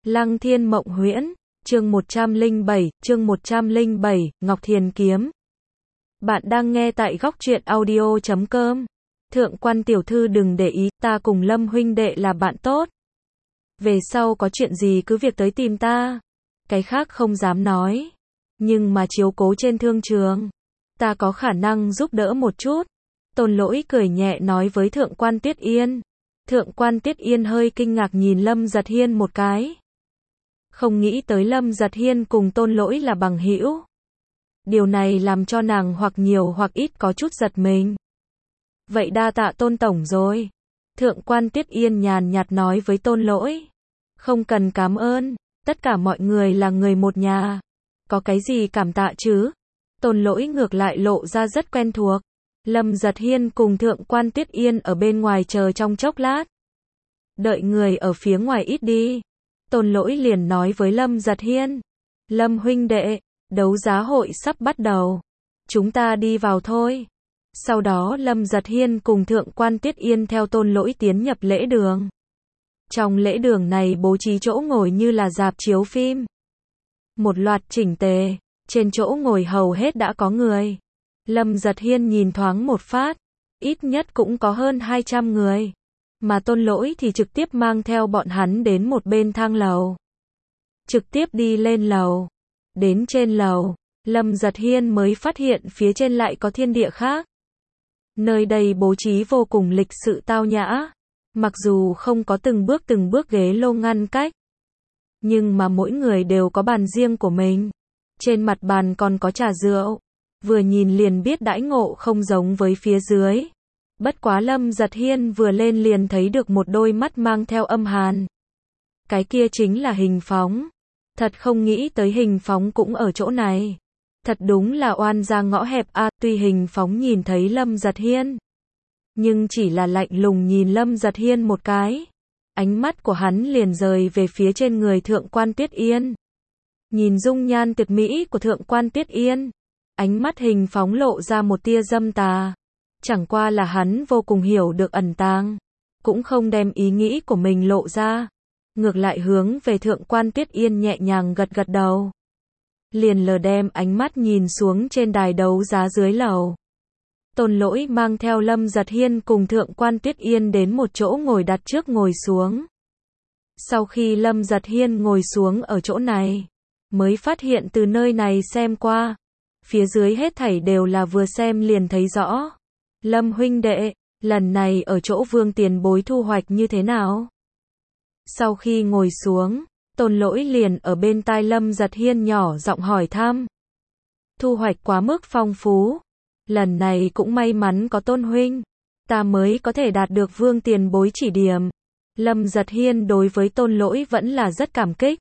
Lăng Thiên Mộng Huyễn, chương 107, Ngọc Thiền Kiếm. Bạn đang nghe tại góc truyện audio.com. Thượng quan tiểu thư đừng để ý, ta cùng Lâm huynh đệ là bạn tốt. Về sau có chuyện gì cứ việc tới tìm ta. Cái khác không dám nói. Nhưng mà chiếu cố trên thương trường, ta có khả năng giúp đỡ một chút. Tôn Lỗi cười nhẹ nói với Thượng quan Tuyết Yên. Thượng quan Tuyết Yên hơi kinh ngạc nhìn Lâm Giật Hiên một cái. Không nghĩ tới Lâm Giật Hiên cùng Tôn Lỗi là bằng hữu. Điều này làm cho nàng hoặc nhiều hoặc ít có chút giật mình. Vậy đa tạ Tôn tổng rồi. Thượng quan Tuyết Yên nhàn nhạt nói với Tôn Lỗi. Không cần cảm ơn, tất cả mọi người là người một nhà. Có cái gì cảm tạ chứ? Tôn Lỗi ngược lại lộ ra rất quen thuộc. Lâm Giật Hiên cùng Thượng quan Tuyết Yên ở bên ngoài chờ trong chốc lát. Đợi người ở phía ngoài ít đi. Tôn Lỗi liền nói với Lâm Giật Hiên. Lâm huynh đệ, đấu giá hội sắp bắt đầu. Chúng ta đi vào thôi. Sau đó Lâm Giật Hiên cùng Thượng quan Tuyết Yên theo Tôn Lỗi tiến nhập lễ đường. Trong lễ đường này bố trí chỗ ngồi như là rạp chiếu phim. Một loạt chỉnh tề, trên chỗ ngồi hầu hết đã có người. Lâm Giật Hiên nhìn thoáng một phát, ít nhất cũng có hơn 200 người. Mà Tôn Lỗi thì trực tiếp mang theo bọn hắn đến một bên thang lầu. Trực tiếp đi lên lầu. Đến trên lầu, Lâm Giật Hiên mới phát hiện phía trên lại có thiên địa khác. Nơi đây bố trí vô cùng lịch sự tao nhã. Mặc dù không có từng bước ghế lô ngăn cách. Nhưng mà mỗi người đều có bàn riêng của mình. Trên mặt bàn còn có trà rượu. Vừa nhìn liền biết đãi ngộ không giống với phía dưới. Bất quá Lâm Giật Hiên vừa lên liền thấy được một đôi mắt mang theo âm hàn. Cái kia chính là Hình Phóng. Thật không nghĩ tới Hình Phóng cũng ở chỗ này. Thật đúng là oan ra ngõ hẹp a. Tuy Hình Phóng nhìn thấy Lâm Giật Hiên, nhưng chỉ là lạnh lùng nhìn Lâm Giật Hiên một cái. Ánh mắt của hắn liền rời về phía trên người Thượng quan Tuyết Yên. Nhìn dung nhan tuyệt mỹ của Thượng quan Tuyết Yên, ánh mắt Hình Phóng lộ ra một tia dâm tà. Chẳng qua là hắn vô cùng hiểu được ẩn tàng, cũng không đem ý nghĩ của mình lộ ra. Ngược lại hướng về Thượng quan Tuyết Yên nhẹ nhàng gật gật đầu. Liền lờ đem ánh mắt nhìn xuống trên đài đấu giá dưới lầu. Tôn Lỗi mang theo Lâm Giật Hiên cùng Thượng quan Tuyết Yên đến một chỗ ngồi đặt trước ngồi xuống. Sau khi Lâm Giật Hiên ngồi xuống ở chỗ này, mới phát hiện từ nơi này xem qua, phía dưới hết thảy đều là vừa xem liền thấy rõ. Lâm huynh đệ, lần này ở chỗ Vương tiền bối thu hoạch như thế nào? Sau khi ngồi xuống, Tôn Lỗi liền ở bên tai Lâm Giật Hiên nhỏ giọng hỏi thăm. Thu hoạch quá mức phong phú. Lần này cũng may mắn có Tôn huynh, ta mới có thể đạt được Vương tiền bối chỉ điểm. Lâm Giật Hiên đối với Tôn Lỗi vẫn là rất cảm kích.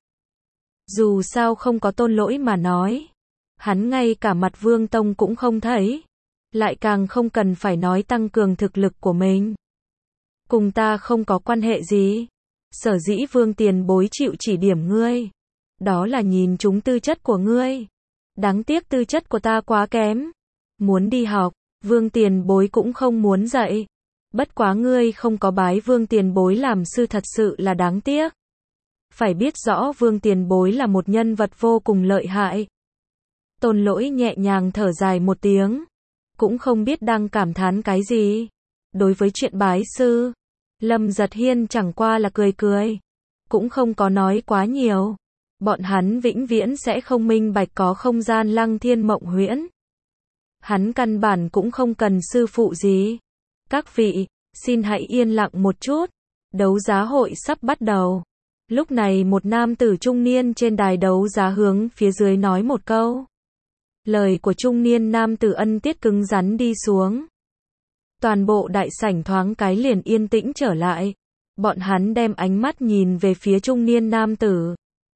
Dù sao không có Tôn Lỗi mà nói, hắn ngay cả mặt Vương Tông cũng không thấy. Lại càng không cần phải nói tăng cường thực lực của mình. Cùng ta không có quan hệ gì. Sở dĩ Vương tiền bối chịu chỉ điểm ngươi, đó là nhìn trúng tư chất của ngươi. Đáng tiếc tư chất của ta quá kém. Muốn đi học, Vương tiền bối cũng không muốn dạy. Bất quá ngươi không có bái Vương tiền bối làm sư thật sự là đáng tiếc. Phải biết rõ Vương tiền bối là một nhân vật vô cùng lợi hại. Tôn Lỗi nhẹ nhàng thở dài một tiếng. Cũng không biết đang cảm thán cái gì. Đối với chuyện bái sư, Lâm Giật Hiên chẳng qua là cười cười. Cũng không có nói quá nhiều. Bọn hắn vĩnh viễn sẽ không minh bạch có không gian Lăng Thiên Mộng Huyễn. Hắn căn bản cũng không cần sư phụ gì. Các vị, xin hãy yên lặng một chút. Đấu giá hội sắp bắt đầu. Lúc này một nam tử trung niên trên đài đấu giá hướng phía dưới nói một câu. Lời của trung niên nam tử ân tiết cứng rắn đi xuống. Toàn bộ đại sảnh thoáng cái liền yên tĩnh trở lại. Bọn hắn đem ánh mắt nhìn về phía trung niên nam tử.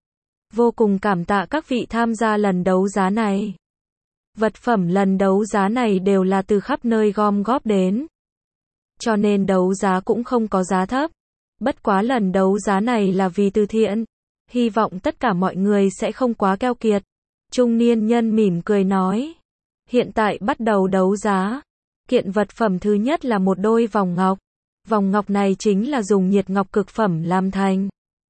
Vô cùng cảm tạ các vị tham gia lần đấu giá này. Vật phẩm lần đấu giá này đều là từ khắp nơi gom góp đến. Cho nên đấu giá cũng không có giá thấp. Bất quá lần đấu giá này là vì từ thiện. Hy vọng tất cả mọi người sẽ không quá keo kiệt. Trung niên nhân mỉm cười nói. Hiện tại bắt đầu đấu giá. Kiện vật phẩm thứ nhất là một đôi vòng ngọc. Vòng ngọc này chính là dùng nhiệt ngọc cực phẩm làm thành.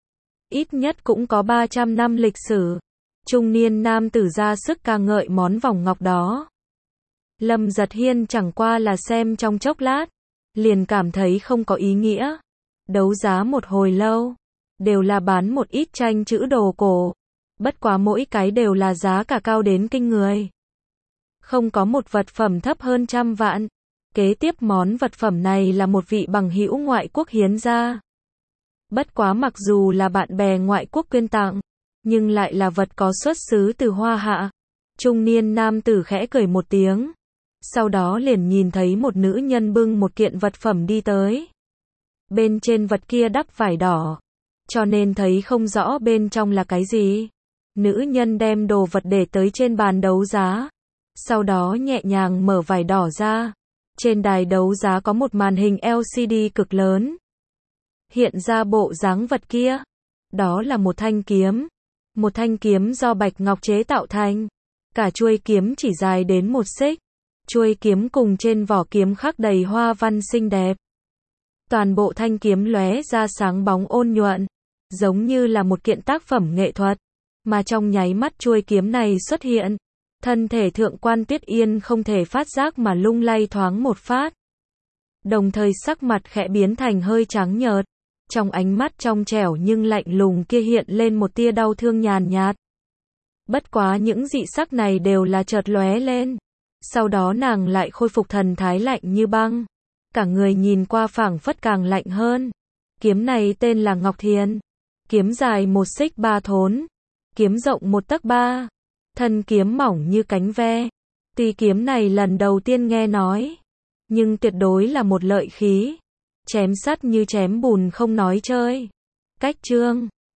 ít nhất cũng có 300 năm lịch sử. Trung niên nam tử ra sức ca ngợi món vòng ngọc đó. Lâm Giật Hiên chẳng qua là xem trong chốc lát, liền cảm thấy không có ý nghĩa. Đấu giá một hồi lâu, đều là bán một ít tranh chữ đồ cổ. Bất quá mỗi cái đều là giá cả cao đến kinh người. Không có một vật phẩm thấp hơn 100 vạn. Kế tiếp món vật phẩm này là một vị bằng hữu ngoại quốc hiến ra. Bất quá mặc dù là bạn bè ngoại quốc quyên tặng, nhưng lại là vật có xuất xứ từ Hoa Hạ. Trung niên nam tử khẽ cười một tiếng. Sau đó liền nhìn thấy một nữ nhân bưng một kiện vật phẩm đi tới. Bên trên vật kia đắp vải đỏ, cho nên thấy không rõ bên trong là cái gì. Nữ nhân đem đồ vật để tới trên bàn đấu giá. Sau đó nhẹ nhàng mở vải đỏ ra. Trên đài đấu giá có một màn hình LCD cực lớn. Hiện ra bộ dáng vật kia. Đó là một thanh kiếm. Một thanh kiếm do bạch ngọc chế tạo thành. Cả chuôi kiếm chỉ dài đến 1 xích. Chuôi kiếm cùng trên vỏ kiếm khắc đầy hoa văn xinh đẹp. Toàn bộ thanh kiếm lóe ra sáng bóng ôn nhuận, giống như là một kiện tác phẩm nghệ thuật. Mà trong nháy mắt chuôi kiếm này xuất hiện, thân thể thượng quan Tuyết Yên không thể phát giác mà lung lay thoáng một phát. Đồng thời sắc mặt khẽ biến thành hơi trắng nhợt. Trong ánh mắt trong trẻo nhưng lạnh lùng kia hiện lên một tia đau thương nhàn nhạt. Bất quá những dị sắc này đều là chợt lóe lên. Sau đó nàng lại khôi phục thần thái lạnh như băng. Cả người nhìn qua phảng phất càng lạnh hơn. Kiếm này tên là Ngọc Thiền. Kiếm dài 1 xích 3 thốn. Kiếm rộng 1 tấc 3. Thân kiếm mỏng như cánh ve. Tuy kiếm này lần đầu tiên nghe nói, nhưng tuyệt đối là một lợi khí. Chém sắt như chém bùn không nói chơi. Cách chương